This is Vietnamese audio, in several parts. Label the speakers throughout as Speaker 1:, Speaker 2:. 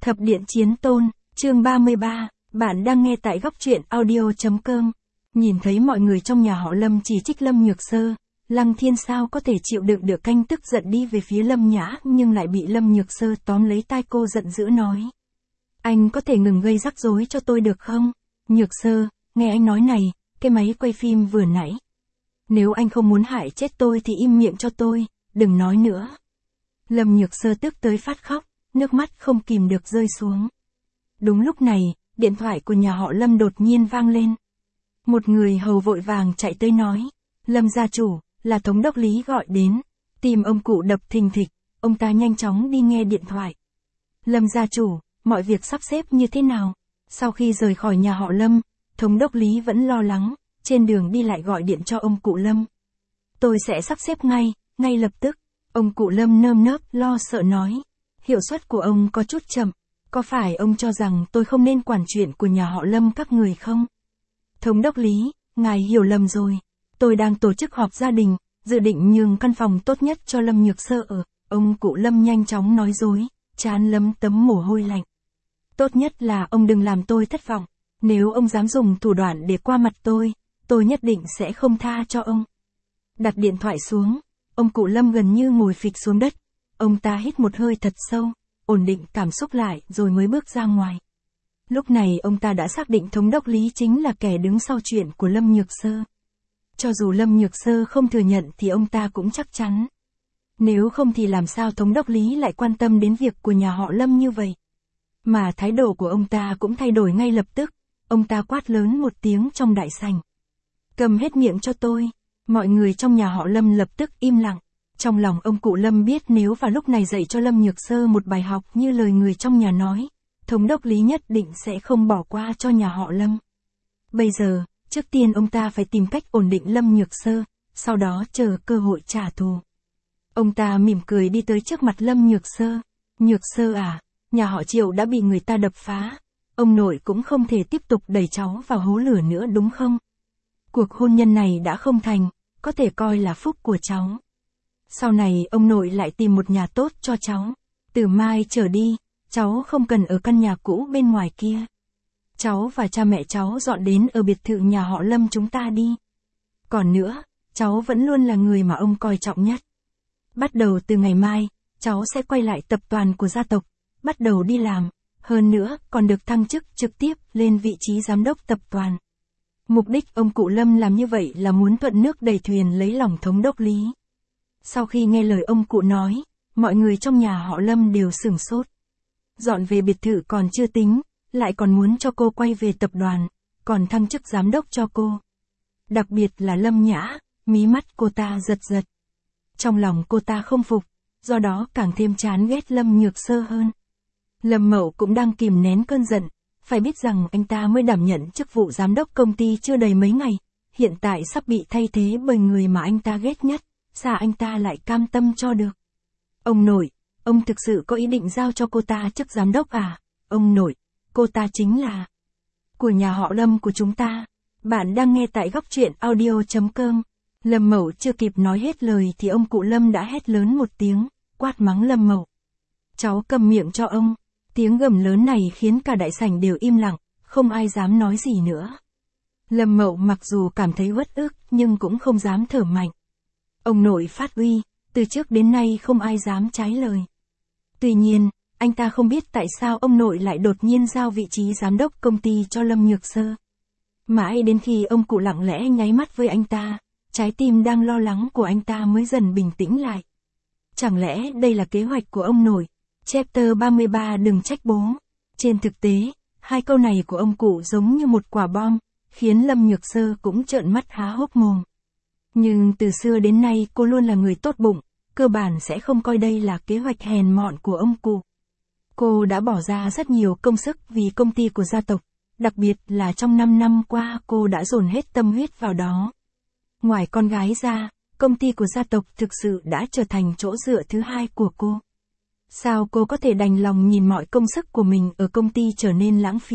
Speaker 1: Thập điện chiến tôn, chương 33, bạn đang nghe tại góc truyện audio.com. Nhìn thấy mọi người trong nhà họ Lâm chỉ trích Lâm Nhược Sơ, Lăng Thiên sao có thể chịu đựng được, canh tức giận đi về phía Lâm Nhã nhưng lại bị Lâm Nhược Sơ tóm lấy tai cô giận dữ nói. Anh có thể ngừng gây rắc rối cho tôi được không? Nhược Sơ, nghe anh nói này, cái máy quay phim vừa nãy. Nếu anh không muốn hại chết tôi thì im miệng cho tôi, đừng nói nữa. Lâm Nhược Sơ tức tới phát khóc, nước mắt không kìm được rơi xuống. Đúng lúc này, điện thoại của nhà họ Lâm đột nhiên vang lên. Một người hầu vội vàng chạy tới nói, Lâm gia chủ, là thống đốc Lý gọi đến, tim ông cụ đập thình thịch, ông ta nhanh chóng đi nghe điện thoại. Lâm gia chủ, mọi việc sắp xếp như thế nào? Sau khi rời khỏi nhà họ Lâm, thống đốc Lý vẫn lo lắng, trên đường đi lại gọi điện cho ông cụ Lâm. Tôi sẽ sắp xếp ngay lập tức, ông cụ Lâm nơm nớp lo sợ nói. Hiệu suất của ông có chút chậm, có phải ông cho rằng tôi không nên quản chuyện của nhà họ Lâm các người không? Thống đốc Lý, ngài hiểu lầm rồi, tôi đang tổ chức họp gia đình, dự định nhường căn phòng tốt nhất cho Lâm Nhược Sơ ở, ông cụ Lâm nhanh chóng nói dối, trán lấm tấm mồ hôi lạnh. Tốt nhất là ông đừng làm tôi thất vọng, nếu ông dám dùng thủ đoạn để qua mặt tôi nhất định sẽ không tha cho ông. Đặt điện thoại xuống, ông cụ Lâm gần như ngồi phịch xuống đất. Ông ta hít một hơi thật sâu, ổn định cảm xúc lại rồi mới bước ra ngoài. Lúc này ông ta đã xác định thống đốc Lý chính là kẻ đứng sau chuyện của Lâm Nhược Sơ. Cho dù Lâm Nhược Sơ không thừa nhận thì ông ta cũng chắc chắn. Nếu không thì làm sao thống đốc Lý lại quan tâm đến việc của nhà họ Lâm như vậy. Mà thái độ của ông ta cũng thay đổi ngay lập tức, ông ta quát lớn một tiếng trong đại sảnh. Cầm hết miệng cho tôi, mọi người trong nhà họ Lâm lập tức im lặng. Trong lòng ông cụ Lâm biết nếu vào lúc này dạy cho Lâm Nhược Sơ một bài học như lời người trong nhà nói, thống đốc Lý nhất định sẽ không bỏ qua cho nhà họ Lâm. Bây giờ, trước tiên ông ta phải tìm cách ổn định Lâm Nhược Sơ, sau đó chờ cơ hội trả thù. Ông ta mỉm cười đi tới trước mặt Lâm Nhược Sơ. Nhược Sơ à, nhà họ Triệu đã bị người ta đập phá. Ông nội cũng không thể tiếp tục đẩy cháu vào hố lửa nữa đúng không? Cuộc hôn nhân này đã không thành, có thể coi là phúc của cháu. Sau này ông nội lại tìm một nhà tốt cho cháu. Từ mai trở đi, cháu không cần ở căn nhà cũ bên ngoài kia. Cháu và cha mẹ cháu dọn đến ở biệt thự nhà họ Lâm chúng ta đi. Còn nữa, cháu vẫn luôn là người mà ông coi trọng nhất. Bắt đầu từ ngày mai, cháu sẽ quay lại tập đoàn của gia tộc, bắt đầu đi làm, hơn nữa còn được thăng chức trực tiếp lên vị trí giám đốc tập đoàn. Mục đích ông cụ Lâm làm như vậy là muốn thuận nước đẩy thuyền lấy lòng thống đốc Lý. Sau khi nghe lời ông cụ nói, mọi người trong nhà họ Lâm đều sửng sốt. Dọn về biệt thự còn chưa tính, lại còn muốn cho cô quay về tập đoàn, còn thăng chức giám đốc cho cô. Đặc biệt là Lâm Nhã, mí mắt cô ta giật giật. Trong lòng cô ta không phục, do đó càng thêm chán ghét Lâm Nhược Sơ hơn. Lâm Mậu cũng đang kìm nén cơn giận, phải biết rằng anh ta mới đảm nhận chức vụ giám đốc công ty chưa đầy mấy ngày, hiện tại sắp bị thay thế bởi người mà anh ta ghét nhất. Sao anh ta lại cam tâm cho được? Ông nội, ông thực sự có ý định giao cho cô ta chức giám đốc à? Ông nội, cô ta chính là của nhà họ Lâm của chúng ta. Bạn đang nghe tại góc truyện audio.com. Lâm Mậu chưa kịp nói hết lời thì ông cụ Lâm đã hét lớn một tiếng, quát mắng Lâm Mậu. Cháu cầm miệng cho ông. Tiếng gầm lớn này khiến cả đại sảnh đều im lặng, không ai dám nói gì nữa. Lâm Mậu mặc dù cảm thấy uất ức nhưng cũng không dám thở mạnh. Ông nội phát uy, từ trước đến nay không ai dám trái lời. Tuy nhiên, anh ta không biết tại sao ông nội lại đột nhiên giao vị trí giám đốc công ty cho Lâm Nhược Sơ. Mãi đến khi ông cụ lặng lẽ nháy mắt với anh ta, trái tim đang lo lắng của anh ta mới dần bình tĩnh lại. Chẳng lẽ đây là kế hoạch của ông nội? Chapter 33 đừng trách bố. Trên thực tế, hai câu này của ông cụ giống như một quả bom, khiến Lâm Nhược Sơ cũng trợn mắt há hốc mồm. Nhưng từ xưa đến nay cô luôn là người tốt bụng, cơ bản sẽ không coi đây là kế hoạch hèn mọn của ông cụ. Cô đã bỏ ra rất nhiều công sức vì công ty của gia tộc, đặc biệt là trong 5 năm qua cô đã dồn hết tâm huyết vào đó. Ngoài con gái ra, công ty của gia tộc thực sự đã trở thành chỗ dựa thứ hai của cô. Sao cô có thể đành lòng nhìn mọi công sức của mình ở công ty trở nên lãng phí?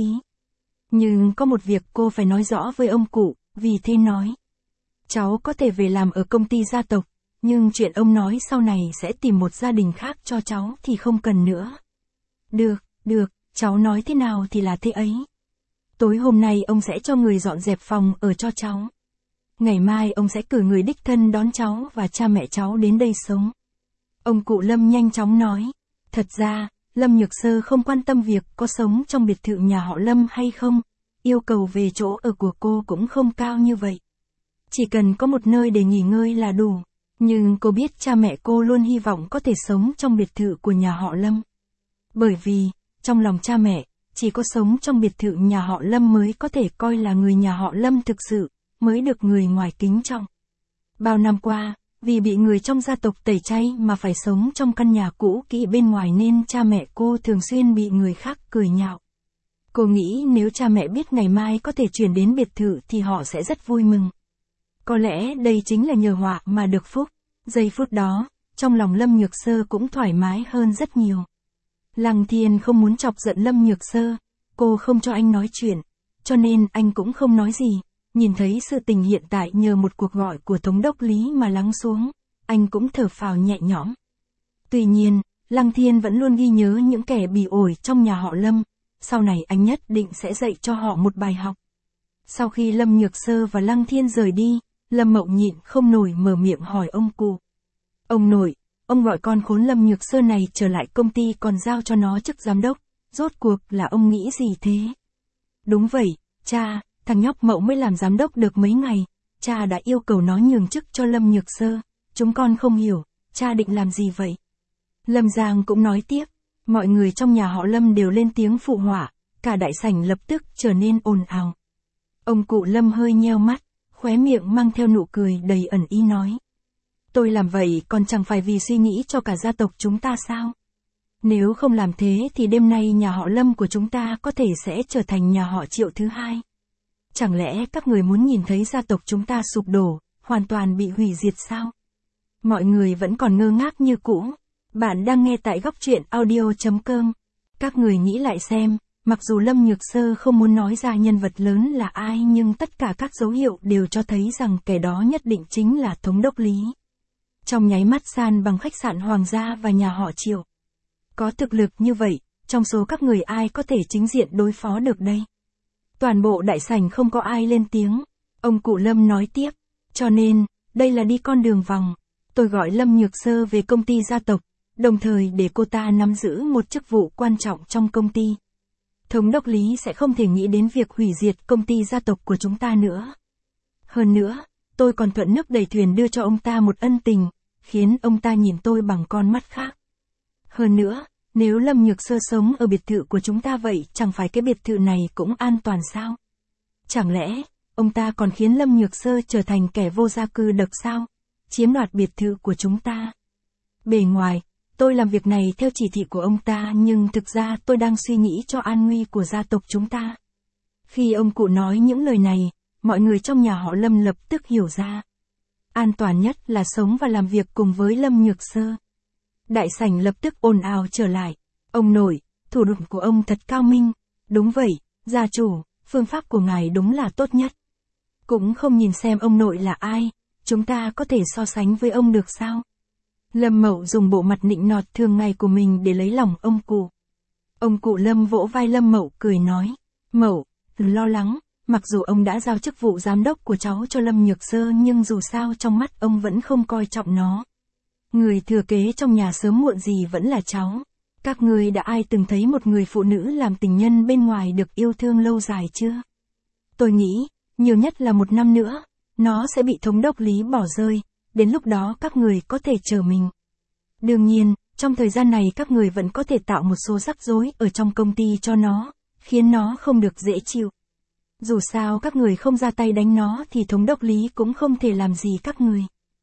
Speaker 1: Nhưng có một việc cô phải nói rõ với ông cụ, vì thế nói. Cháu có thể về làm ở công ty gia tộc, nhưng chuyện ông nói sau này sẽ tìm một gia đình khác cho cháu thì không cần nữa. Được, cháu nói thế nào thì là thế ấy. Tối hôm nay ông sẽ cho người dọn dẹp phòng ở cho cháu. Ngày mai ông sẽ cử người đích thân đón cháu và cha mẹ cháu đến đây sống. Ông cụ Lâm nhanh chóng nói. Thật ra, Lâm Nhược Sơ không quan tâm việc có sống trong biệt thự nhà họ Lâm hay không. Yêu cầu về chỗ ở của cô cũng không cao như vậy. Chỉ cần có một nơi để nghỉ ngơi là đủ. Nhưng cô biết cha mẹ cô luôn hy vọng có thể sống trong biệt thự của nhà họ Lâm. Bởi vì, trong lòng cha mẹ, chỉ có sống trong biệt thự nhà họ Lâm mới có thể coi là người nhà họ Lâm thực sự, mới được người ngoài kính trọng. Bao năm qua, vì bị người trong gia tộc tẩy chay mà phải sống trong căn nhà cũ kỹ bên ngoài nên cha mẹ cô thường xuyên bị người khác cười nhạo. Cô nghĩ nếu cha mẹ biết ngày mai có thể chuyển đến biệt thự thì họ sẽ rất vui mừng. Có lẽ đây chính là nhờ họa mà được phúc. Giây phút đó, trong lòng Lâm Nhược Sơ cũng thoải mái hơn rất nhiều. Lăng Thiên không muốn chọc giận Lâm Nhược Sơ, cô không cho anh nói chuyện, cho nên anh cũng không nói gì. Nhìn thấy sự tình hiện tại nhờ một cuộc gọi của Thống đốc Lý mà lắng xuống, anh cũng thở phào nhẹ nhõm. Tuy nhiên, Lăng Thiên vẫn luôn ghi nhớ những kẻ bỉ ổi trong nhà họ Lâm, sau này anh nhất định sẽ dạy cho họ một bài học. Sau khi Lâm Nhược Sơ và Lăng Thiên rời đi, Lâm Mậu nhịn không nổi mở miệng hỏi ông cụ. Ông nội, ông gọi con khốn Lâm Nhược Sơ này trở lại công ty còn giao cho nó chức giám đốc, rốt cuộc là ông nghĩ gì thế? Đúng vậy, cha, thằng nhóc Mậu mới làm giám đốc được mấy ngày, cha đã yêu cầu nó nhường chức cho Lâm Nhược Sơ, chúng con không hiểu, cha định làm gì vậy? Lâm Giang cũng nói tiếp, mọi người trong nhà họ Lâm đều lên tiếng phụ họa, cả đại sảnh lập tức trở nên ồn ào. Ông cụ Lâm hơi nheo mắt, khóe miệng mang theo nụ cười đầy ẩn ý nói. Tôi làm vậy còn chẳng phải vì suy nghĩ cho cả gia tộc chúng ta sao? Nếu không làm thế thì đêm nay nhà họ Lâm của chúng ta có thể sẽ trở thành nhà họ Triệu thứ hai. Chẳng lẽ các người muốn nhìn thấy gia tộc chúng ta sụp đổ, hoàn toàn bị hủy diệt sao? Mọi người vẫn còn ngơ ngác như cũ. Bạn đang nghe tại góc truyện audio.com. Các người nghĩ lại xem, mặc dù Lâm Nhược Sơ không muốn nói ra nhân vật lớn là ai nhưng tất cả các dấu hiệu đều cho thấy rằng kẻ đó nhất định chính là Thống đốc Lý. Trong nháy mắt san bằng khách sạn Hoàng gia và nhà họ Triệu. Có thực lực như vậy, trong số các người ai có thể chính diện đối phó được đây? Toàn bộ đại sảnh không có ai lên tiếng. Ông cụ Lâm nói tiếp, cho nên, đây là đi con đường vòng. Tôi gọi Lâm Nhược Sơ về công ty gia tộc, đồng thời để cô ta nắm giữ một chức vụ quan trọng trong công ty. Thống đốc Lý sẽ không thể nghĩ đến việc hủy diệt công ty gia tộc của chúng ta nữa. Hơn nữa, tôi còn thuận nước đẩy thuyền đưa cho ông ta một ân tình, khiến ông ta nhìn tôi bằng con mắt khác. Hơn nữa, nếu Lâm Nhược Sơ sống ở biệt thự của chúng ta vậy chẳng phải cái biệt thự này cũng an toàn sao? Chẳng lẽ, ông ta còn khiến Lâm Nhược Sơ trở thành kẻ vô gia cư độc sao? Chiếm đoạt biệt thự của chúng ta. Bề ngoài, tôi làm việc này theo chỉ thị của ông ta nhưng thực ra tôi đang suy nghĩ cho an nguy của gia tộc chúng ta. Khi ông cụ nói những lời này, mọi người trong nhà họ Lâm lập tức hiểu ra. An toàn nhất là sống và làm việc cùng với Lâm Nhược Sơ. Đại sảnh lập tức ồn ào trở lại. Ông nội, thủ đoạn của ông thật cao minh. Đúng vậy, gia chủ, phương pháp của ngài đúng là tốt nhất. Cũng không nhìn xem ông nội là ai, chúng ta có thể so sánh với ông được sao? Lâm Mậu dùng bộ mặt nịnh nọt thường ngày của mình để lấy lòng ông cụ. Ông cụ Lâm vỗ vai Lâm Mậu cười nói, Mậu, đừng lo lắng, mặc dù ông đã giao chức vụ giám đốc của cháu cho Lâm Nhược Sơ nhưng dù sao trong mắt ông vẫn không coi trọng nó. Người thừa kế trong nhà sớm muộn gì vẫn là cháu. Các ngươi đã ai từng thấy một người phụ nữ làm tình nhân bên ngoài được yêu thương lâu dài chưa? Tôi nghĩ, nhiều nhất là 1 năm nữa, nó sẽ bị thống đốc Lý bỏ rơi, đến lúc đó các người có thể chờ mình. Đương nhiên, trong thời gian này các người vẫn có thể tạo một số rắc rối ở trong công ty cho nó, khiến nó không được dễ chịu. Dù sao các người không ra tay đánh nó thì thống đốc Lý cũng không thể làm gì các người.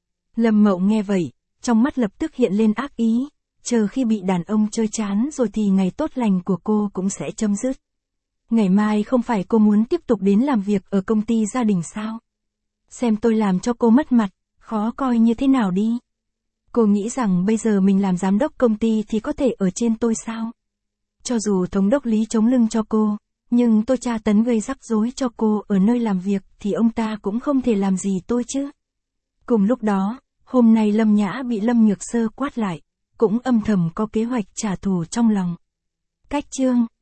Speaker 1: Lâm Mậu nghe vậy, trong mắt lập tức hiện lên ác ý, chờ khi bị đàn ông chơi chán rồi thì ngày tốt lành của cô cũng sẽ chấm dứt. Ngày mai không phải cô muốn tiếp tục đến làm việc ở công ty gia đình sao? Xem tôi làm cho cô mất mặt, khó coi như thế nào đi. Cô nghĩ rằng bây giờ mình làm giám đốc công ty thì có thể ở trên tôi sao? Cho dù thống đốc Lý chống lưng cho cô, nhưng tôi tra tấn gây rắc rối cho cô ở nơi làm việc thì ông ta cũng không thể làm gì tôi chứ. Cùng lúc đó, hôm nay Lâm Nhã bị Lâm Nhược Sơ quát lại, cũng âm thầm có kế hoạch trả thù trong lòng. Cách chương